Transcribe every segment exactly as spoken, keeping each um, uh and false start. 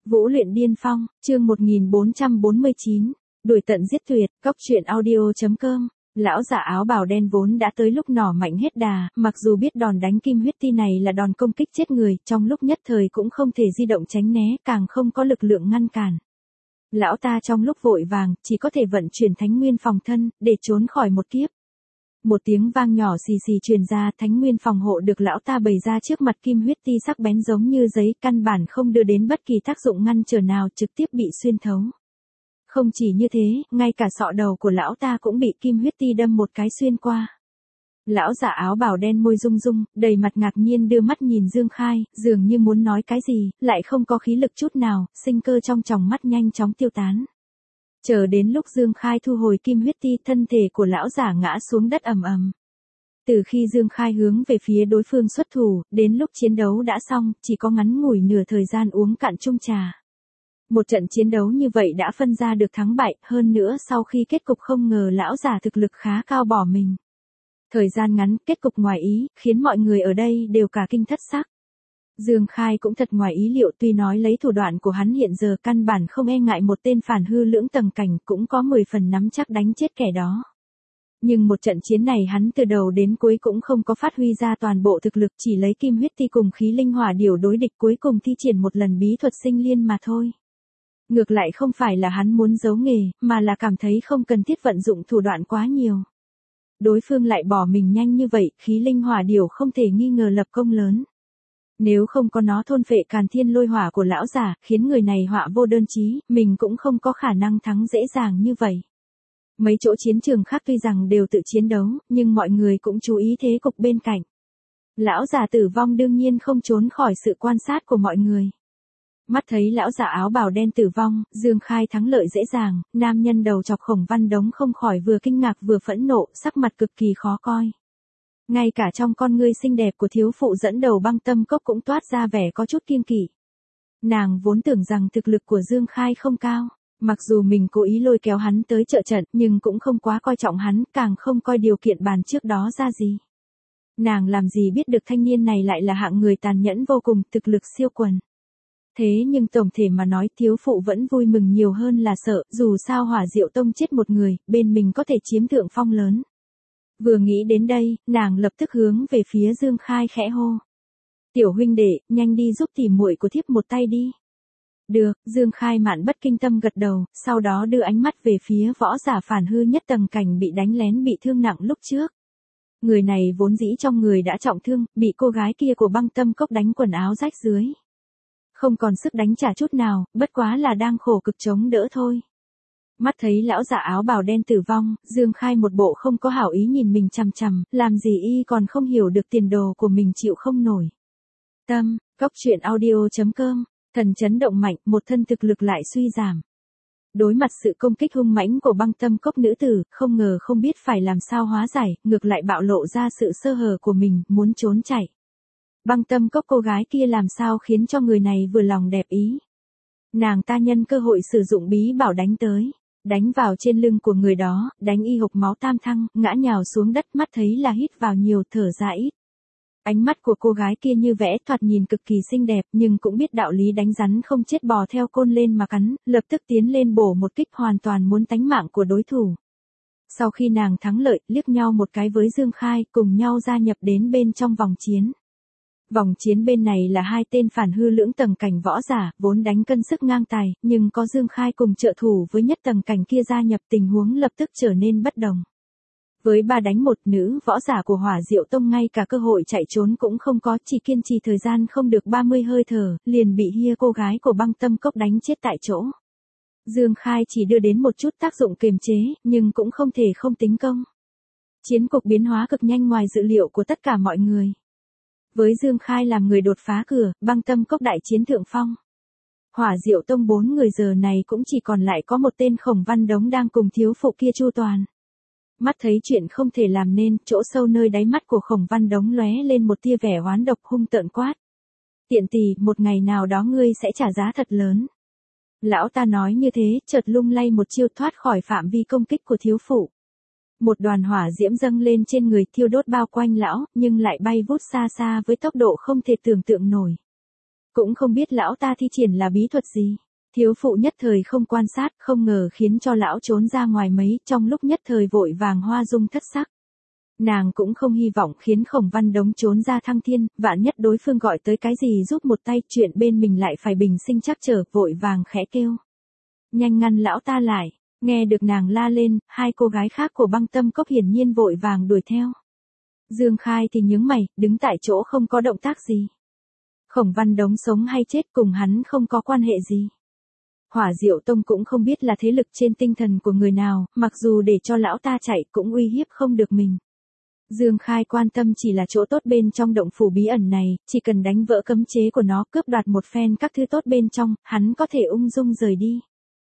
Vũ luyện điên phong, chương một nghìn bốn trăm bốn mươi chín, đuổi tận giết tuyệt, cóc truyện audio.com. Lão giả áo bào đen vốn đã tới lúc nỏ mạnh hết đà, mặc dù biết đòn đánh kim huyết ti này là đòn công kích chết người, trong lúc nhất thời cũng không thể di động tránh né, càng không có lực lượng ngăn cản. Lão ta trong lúc vội vàng, chỉ có thể vận chuyển thánh nguyên phòng thân, để trốn khỏi một kiếp. Một tiếng vang nhỏ xì xì truyền ra, thánh nguyên phòng hộ được lão ta bày ra trước mặt kim huyết ti sắc bén giống như giấy, căn bản không đưa đến bất kỳ tác dụng ngăn trở nào, trực tiếp bị xuyên thấu. Không chỉ như thế, ngay cả sọ đầu của lão ta cũng bị kim huyết ti đâm một cái xuyên qua. Lão giả áo bào đen môi rung rung, đầy mặt ngạc nhiên đưa mắt nhìn Dương Khai, dường như muốn nói cái gì, lại không có khí lực chút nào, sinh cơ trong tròng mắt nhanh chóng tiêu tán. Chờ đến lúc Dương Khai thu hồi kim huyết ti, thân thể của lão giả ngã xuống đất ầm ầm. Từ khi Dương Khai hướng về phía đối phương xuất thủ, đến lúc chiến đấu đã xong, chỉ có ngắn ngủi nửa thời gian uống cạn chung trà. Một trận chiến đấu như vậy đã phân ra được thắng bại, hơn nữa sau khi kết cục không ngờ lão giả thực lực khá cao bỏ mình. Thời gian ngắn, kết cục ngoài ý, khiến mọi người ở đây đều cả kinh thất sắc. Dương Khai cũng thật ngoài ý liệu, tuy nói lấy thủ đoạn của hắn hiện giờ căn bản không e ngại một tên phản hư lưỡng tầng cảnh, cũng có mười phần nắm chắc đánh chết kẻ đó. Nhưng một trận chiến này hắn từ đầu đến cuối cũng không có phát huy ra toàn bộ thực lực, chỉ lấy kim huyết ti cùng khí linh hỏa điểu đối địch, cuối cùng thi triển một lần bí thuật sinh liên mà thôi. Ngược lại không phải là hắn muốn giấu nghề, mà là cảm thấy không cần thiết vận dụng thủ đoạn quá nhiều. Đối phương lại bỏ mình nhanh như vậy, khí linh hỏa điểu không thể nghi ngờ lập công lớn. Nếu không có nó thôn phệ càn thiên lôi hỏa của lão giả, khiến người này họa vô đơn chí, mình cũng không có khả năng thắng dễ dàng như vậy. Mấy chỗ chiến trường khác tuy rằng đều tự chiến đấu, nhưng mọi người cũng chú ý thế cục bên cạnh. Lão giả tử vong đương nhiên không trốn khỏi sự quan sát của mọi người. Mắt thấy lão giả áo bào đen tử vong, Dương Khai thắng lợi dễ dàng, nam nhân đầu chọc Khổng Văn Đống không khỏi vừa kinh ngạc vừa phẫn nộ, sắc mặt cực kỳ khó coi. Ngay cả trong con ngươi xinh đẹp của thiếu phụ dẫn đầu Băng Tâm Cốc cũng toát ra vẻ có chút kiêng kỵ. Nàng vốn tưởng rằng thực lực của Dương Khai không cao, mặc dù mình cố ý lôi kéo hắn tới trợ trận, nhưng cũng không quá coi trọng hắn, càng không coi điều kiện bàn trước đó ra gì. Nàng làm gì biết được thanh niên này lại là hạng người tàn nhẫn vô cùng, thực lực siêu quần. Thế nhưng tổng thể mà nói, thiếu phụ vẫn vui mừng nhiều hơn là sợ, dù sao Hỏa Diệu Tông chết một người, bên mình có thể chiếm thượng phong lớn. Vừa nghĩ đến đây, nàng lập tức hướng về phía Dương Khai khẽ hô. Tiểu huynh đệ, nhanh đi giúp tỷ muội của thiếp một tay đi. Được, Dương Khai mạn bất kinh tâm gật đầu, sau đó đưa ánh mắt về phía võ giả phản hư nhất tầng cảnh bị đánh lén bị thương nặng lúc trước. Người này vốn dĩ trong người đã trọng thương, bị cô gái kia của Băng Tâm Cốc đánh quần áo rách dưới. Không còn sức đánh trả chút nào, bất quá là đang khổ cực chống đỡ thôi. Mắt thấy lão giả áo bào đen tử vong, Dương Khai một bộ không có hảo ý nhìn mình chằm chằm, làm gì y còn không hiểu được tiền đồ của mình chịu không nổi. Tâm, cóc truyện audio.com, thần chấn động mạnh, một thân thực lực lại suy giảm. Đối mặt sự công kích hung mãnh của Băng Tâm Cốc nữ tử, không ngờ không biết phải làm sao hóa giải, ngược lại bạo lộ ra sự sơ hở của mình, muốn trốn chạy. Băng Tâm Cốc cô gái kia làm sao khiến cho người này vừa lòng đẹp ý. Nàng ta nhân cơ hội sử dụng bí bảo đánh tới. Đánh vào trên lưng của người đó, đánh y hộc máu tam thăng, ngã nhào xuống đất, mắt thấy là hít vào nhiều thở ra ít. Ánh mắt của cô gái kia như vẽ, thoạt nhìn cực kỳ xinh đẹp, nhưng cũng biết đạo lý đánh rắn không chết bò theo côn lên mà cắn, lập tức tiến lên bổ một kích, hoàn toàn muốn tánh mạng của đối thủ. Sau khi nàng thắng lợi, liếc nhau một cái với Dương Khai, cùng nhau gia nhập đến bên trong vòng chiến. Vòng chiến bên này là hai tên phản hư lưỡng tầng cảnh võ giả, vốn đánh cân sức ngang tài, nhưng có Dương Khai cùng trợ thủ với nhất tầng cảnh kia gia nhập, tình huống lập tức trở nên bất đồng. Với ba đánh một, nữ võ giả của Hỏa Diệu Tông ngay cả cơ hội chạy trốn cũng không có, chỉ kiên trì thời gian không được ba mươi hơi thở, liền bị hia cô gái của Băng Tâm Cốc đánh chết tại chỗ. Dương Khai chỉ đưa đến một chút tác dụng kiềm chế, nhưng cũng không thể không tính công. Chiến cục biến hóa cực nhanh ngoài dự liệu của tất cả mọi người. Với Dương Khai làm người đột phá cửa, Băng Tâm Cốc đại chiến thượng phong. Hỏa Diệu Tông bốn người giờ này cũng chỉ còn lại có một tên Khổng Văn Đống đang cùng thiếu phụ kia chu toàn. Mắt thấy chuyện không thể làm nên, chỗ sâu nơi đáy mắt của Khổng Văn Đống lóe lên một tia vẻ oán độc hung tợn quát. Tiện tỳ, một ngày nào đó ngươi sẽ trả giá thật lớn. Lão ta nói như thế, chợt lung lay một chiêu thoát khỏi phạm vi công kích của thiếu phụ. Một đoàn hỏa diễm dâng lên trên người, thiêu đốt bao quanh lão, nhưng lại bay vút xa xa với tốc độ không thể tưởng tượng nổi. Cũng không biết lão ta thi triển là bí thuật gì. Thiếu phụ nhất thời không quan sát, không ngờ khiến cho lão trốn ra ngoài mấy, trong lúc nhất thời vội vàng hoa dung thất sắc. Nàng cũng không hy vọng khiến Khổng Văn Đống trốn ra thăng thiên, vạn nhất đối phương gọi tới cái gì giúp một tay, chuyện bên mình lại phải bình sinh chắc trở, vội vàng khẽ kêu. Nhanh ngăn lão ta lại, nghe được nàng la lên, hai cô gái khác của Băng Tâm Cốc hiển nhiên vội vàng đuổi theo. Dương Khai thì nhướng mày, đứng tại chỗ không có động tác gì. Khổng Văn Đống sống hay chết cùng hắn không có quan hệ gì. Hỏa Diệu Tông cũng không biết là thế lực trên tinh thần của người nào, mặc dù để cho lão ta chạy cũng uy hiếp không được mình. Dương Khai quan tâm chỉ là chỗ tốt bên trong động phủ bí ẩn này, chỉ cần đánh vỡ cấm chế của nó, cướp đoạt một phen các thứ tốt bên trong, hắn có thể ung dung rời đi.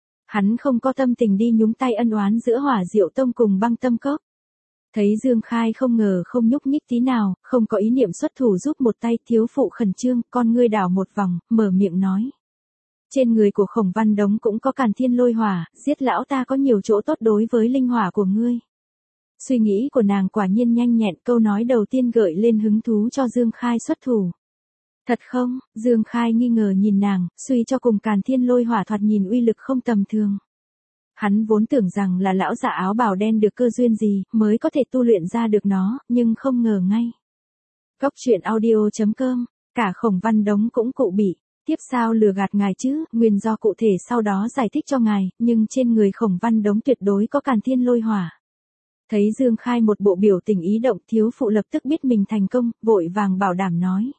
Hắn không có tâm tình đi nhúng tay ân oán giữa Hỏa Diệu Tông cùng Băng Tâm Cốc. Thấy Dương Khai không ngờ không nhúc nhích tí nào, không có ý niệm xuất thủ giúp một tay, thiếu phụ khẩn trương, con ngươi đảo một vòng, mở miệng nói. Trên người của Khổng Văn Đống cũng có Càn Thiên Lôi Hỏa, giết lão ta có nhiều chỗ tốt đối với linh hỏa của ngươi. Suy nghĩ của nàng quả nhiên nhanh nhẹn, câu nói đầu tiên gợi lên hứng thú cho Dương Khai xuất thủ. Thật không? Dương Khai nghi ngờ nhìn nàng, suy cho cùng Càn Thiên Lôi Hỏa thoạt nhìn uy lực không tầm thường. Hắn vốn tưởng rằng là lão giả áo bào đen được cơ duyên gì mới có thể tu luyện ra được nó, nhưng không ngờ ngay. Góc truyện audio chấm com, cả Khổng Văn Đống cũng cụ bị. Tiếp sao lừa gạt ngài chứ, nguyên do cụ thể sau đó giải thích cho ngài, nhưng trên người Khổng Văn Đống tuyệt đối có Càn Thiên Lôi Hỏa. Thấy Dương Khai một bộ biểu tình ý động, thiếu phụ lập tức biết mình thành công, vội vàng bảo đảm nói.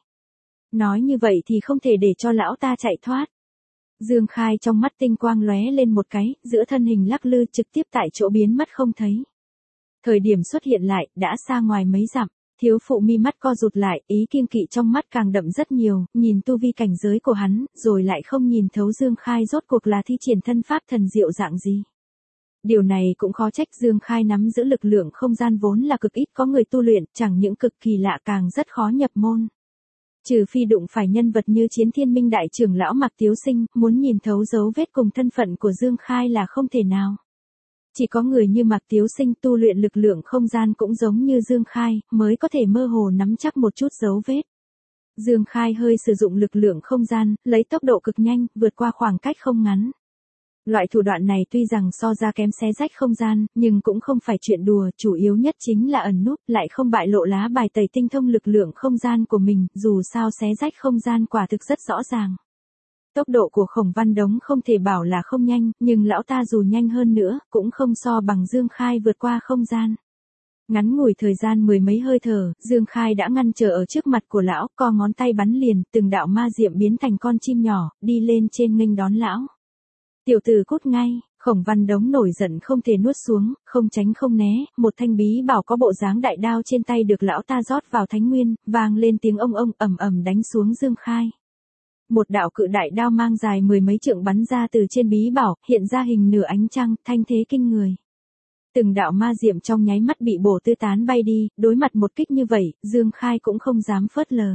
Nói như vậy thì không thể để cho lão ta chạy thoát. Dương Khai trong mắt tinh quang lóe lên một cái, giữa thân hình lắc lư trực tiếp tại chỗ biến mất không thấy. Thời điểm xuất hiện lại, đã xa ngoài mấy dặm. Thiếu phụ mi mắt co rụt lại, ý kiêng kỵ trong mắt càng đậm rất nhiều, nhìn tu vi cảnh giới của hắn, rồi lại không nhìn thấu Dương Khai rốt cuộc là thi triển thân pháp thần diệu dạng gì. Điều này cũng khó trách Dương Khai nắm giữ lực lượng không gian vốn là cực ít có người tu luyện, chẳng những cực kỳ lạ càng rất khó nhập môn. Trừ phi đụng phải nhân vật như Chiến Thiên Minh đại trưởng lão Mạc Tiếu Sinh, muốn nhìn thấu dấu vết cùng thân phận của Dương Khai là không thể nào. Chỉ có người như Mạc Tiếu Sinh tu luyện lực lượng không gian cũng giống như Dương Khai, mới có thể mơ hồ nắm chắc một chút dấu vết. Dương Khai hơi sử dụng lực lượng không gian, lấy tốc độ cực nhanh, vượt qua khoảng cách không ngắn. Loại thủ đoạn này tuy rằng so ra kém xé rách không gian, nhưng cũng không phải chuyện đùa, chủ yếu nhất chính là ẩn núp, lại không bại lộ lá bài tẩy tinh thông lực lượng không gian của mình, dù sao xé rách không gian quả thực rất rõ ràng. Tốc độ của Khổng Văn Đống không thể bảo là không nhanh, nhưng lão ta dù nhanh hơn nữa, cũng không so bằng Dương Khai vượt qua không gian. Ngắn ngủi thời gian mười mấy hơi thở, Dương Khai đã ngăn trở ở trước mặt của lão, co ngón tay bắn liền, từng đạo ma diệm biến thành con chim nhỏ, đi lên trên nghênh đón lão. Tiểu tử cút ngay, Khổng Văn Đống nổi giận không thể nuốt xuống, không tránh không né, một thanh bí bảo có bộ dáng đại đao trên tay được lão ta rót vào thánh nguyên, vang lên tiếng ông ông ầm ầm đánh xuống Dương Khai. Một đạo cự đại đao mang dài mười mấy trượng bắn ra từ trên bí bảo, hiện ra hình nửa ánh trăng, thanh thế kinh người. Từng đạo ma diệm trong nháy mắt bị bổ tứ tán bay đi, đối mặt một kích như vậy, Dương Khai cũng không dám phớt lờ.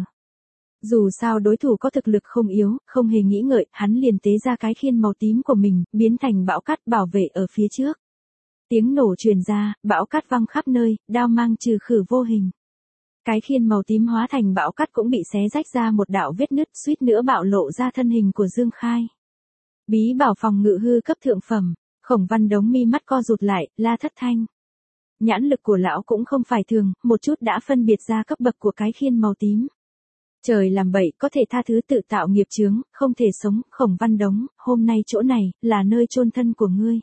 Dù sao đối thủ có thực lực không yếu, không hề nghĩ ngợi, hắn liền tế ra cái khiên màu tím của mình, biến thành bão cát bảo vệ ở phía trước. Tiếng nổ truyền ra, bão cát văng khắp nơi, đao mang trừ khử vô hình. Cái khiên màu tím hóa thành bão cát cũng bị xé rách ra một đạo vết nứt, suýt nữa bạo lộ ra thân hình của Dương Khai. Bí bảo phòng ngự hư cấp thượng phẩm, Khổng Văn Đống mi mắt co rụt lại, la thất thanh. Nhãn lực của lão cũng không phải thường, một chút đã phân biệt ra cấp bậc của cái khiên màu tím. Trời làm bậy, có thể tha thứ tự tạo nghiệp chướng, không thể sống, Khổng Văn Đống, hôm nay chỗ này, là nơi chôn thân của ngươi.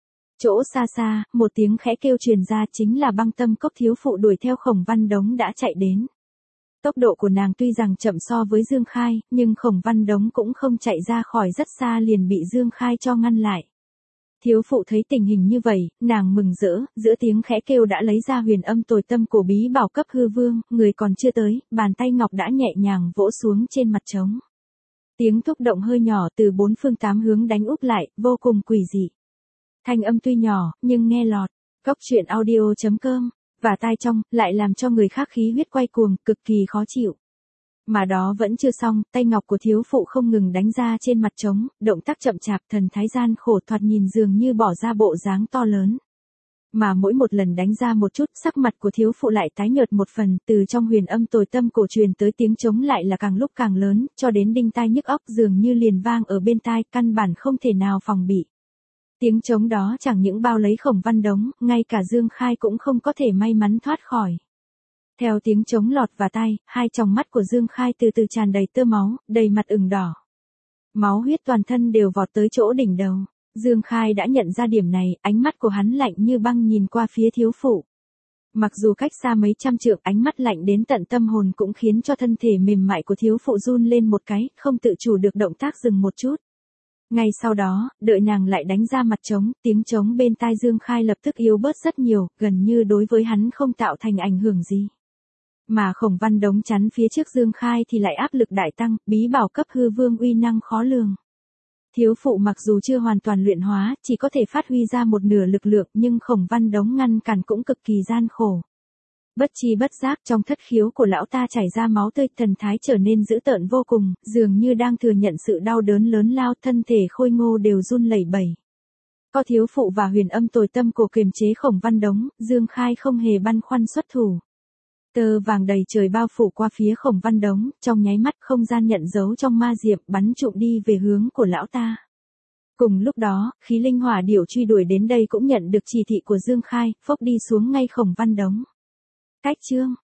Chỗ xa xa, một tiếng khẽ kêu truyền ra chính là Băng Tâm Cốc thiếu phụ đuổi theo Khổng Văn Đống đã chạy đến. Tốc độ của nàng tuy rằng chậm so với Dương Khai, nhưng Khổng Văn Đống cũng không chạy ra khỏi rất xa liền bị Dương Khai cho ngăn lại. Thiếu phụ thấy tình hình như vậy, nàng mừng rỡ, giữa tiếng khẽ kêu đã lấy ra huyền âm tồi tâm cổ bí bảo cấp hư vương, người còn chưa tới, bàn tay ngọc đã nhẹ nhàng vỗ xuống trên mặt trống. Tiếng thúc động hơi nhỏ từ bốn phương tám hướng đánh úp lại, vô cùng quỷ dị. Thanh âm tuy nhỏ, nhưng nghe lọt. Góc truyện audio chấm com, và tai trong, lại làm cho người khác khí huyết quay cuồng, cực kỳ khó chịu. Mà đó vẫn chưa xong, tay ngọc của thiếu phụ không ngừng đánh ra trên mặt trống, động tác chậm chạp, thần thái gian khổ, thoạt nhìn dường như bỏ ra bộ dáng to lớn. Mà mỗi một lần đánh ra một chút, sắc mặt của thiếu phụ lại tái nhợt một phần, từ trong huyền âm tồi tâm cổ truyền tới tiếng trống lại là càng lúc càng lớn, cho đến đinh tai nhức óc dường như liền vang ở bên tai, căn bản không thể nào phòng bị. Tiếng trống đó chẳng những bao lấy Khổng Văn Đống, ngay cả Dương Khai cũng không có thể may mắn thoát khỏi. Theo tiếng trống lọt vào tai, hai tròng mắt của Dương Khai từ từ tràn đầy tơ máu, đầy mặt ửng đỏ. Máu huyết toàn thân đều vọt tới chỗ đỉnh đầu. Dương Khai đã nhận ra điểm này, ánh mắt của hắn lạnh như băng nhìn qua phía thiếu phụ. Mặc dù cách xa mấy trăm trượng, ánh mắt lạnh đến tận tâm hồn cũng khiến cho thân thể mềm mại của thiếu phụ run lên một cái, không tự chủ được động tác dừng một chút. Ngay sau đó, đợi nàng lại đánh ra mặt trống, tiếng trống bên tai Dương Khai lập tức yếu bớt rất nhiều, gần như đối với hắn không tạo thành ảnh hưởng gì. Mà Khổng Văn Đống chắn phía trước Dương Khai thì lại áp lực đại tăng, bí bảo cấp hư vương uy năng khó lường. Thiếu phụ mặc dù chưa hoàn toàn luyện hóa, chỉ có thể phát huy ra một nửa lực lượng, nhưng Khổng Văn Đống ngăn cản cũng cực kỳ gian khổ. Bất chi bất giác trong thất khiếu của lão ta chảy ra máu tươi, thần thái trở nên dữ tợn vô cùng, dường như đang thừa nhận sự đau đớn lớn lao, thân thể khôi ngô đều run lẩy bẩy. Có thiếu phụ và huyền âm tồi tâm cổ kiềm chế Khổng Văn Đống, Dương Khai không hề băn khoăn xuất thủ. Tơ vàng đầy trời bao phủ qua phía Khổng Văn Đống, trong nháy mắt không gian nhận dấu trong ma diệp bắn trụm đi về hướng của lão ta. Cùng lúc đó, khí linh hỏa điểu truy đuổi đến đây cũng nhận được chỉ thị của Dương Khai, phốc đi xuống ngay Khổng Văn Đống. Cách chương